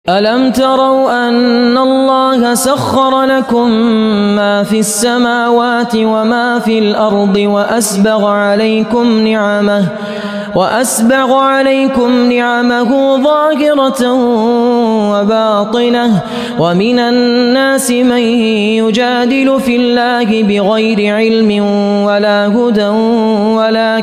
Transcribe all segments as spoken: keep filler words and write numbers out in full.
ألم تروا أن الله سخر لكم ما في السماوات وما في الأرض وأسبغ عليكم نعمه وأسبغ عليكم نعمه ظاهرة وباطنة ومن الناس من يجادل في الله بغير علم ولا هدى ولا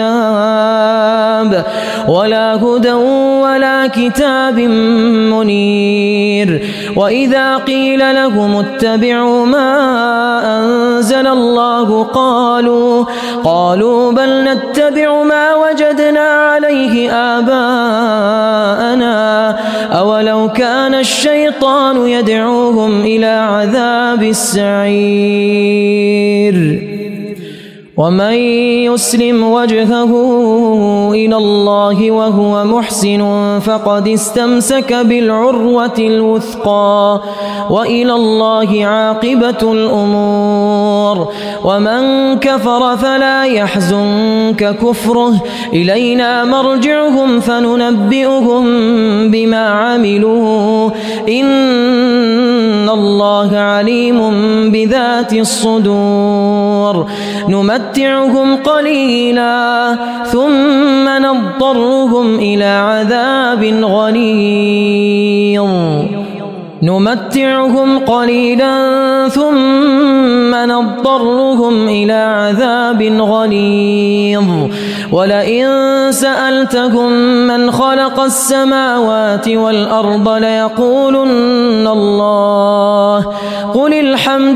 كتاب ولا هدى ولا كتاب منير وإذا قيل لهم اتبعوا ما أنزل الله قالوا قالوا بل نتبع ما وجدنا عليه آباءنا أولو كان الشيطان يدعوهم إلى عذاب السعير ومن يسلم وجهه إلى الله وهو محسن فقد استمسك بالعروة الوثقى وإلى الله عاقبة الأمور ومن كفر فلا يحزنك كفره إلينا مرجعهم فننبئهم بما عملوا إن الله عليم بذات الصدور نمتعهم قليلا ثم نضطرهم إلى عذاب غليظ نمتعهم قليلا ثم نضطرهم إلى عذاب غليظ ولئن سألتهم من خلق السماوات والأرض ليقولن الله قل الحمد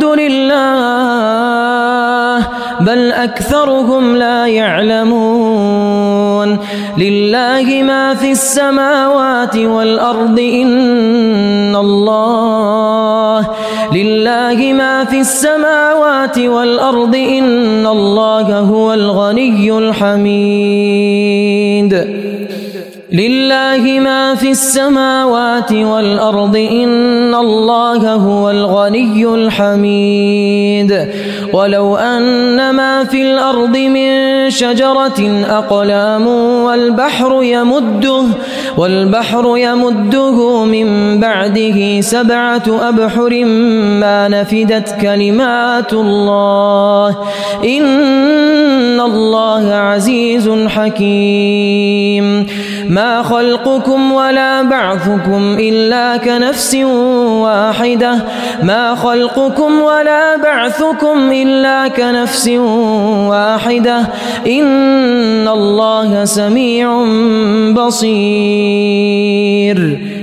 لله بل أكثرهم لا يعلمون لله ما في السماوات والأرض إن الله لله ما في السماوات والأرض إن الله هو الغني الحميد لله ما في السماوات والأرض إن الله هو الغني الحميد ولو أن ما في الأرض من شجرة أقلام والبحر يمده والبحر يمده من بعده سبعة أبحر ما نفدت كلمات الله إن الله عزيز حكيم ما خلقكم ولا بعثكم إلا كنفس واحدة ما خلقكم ولا بعثكم إلا كنفس واحدة إن الله سميع بصير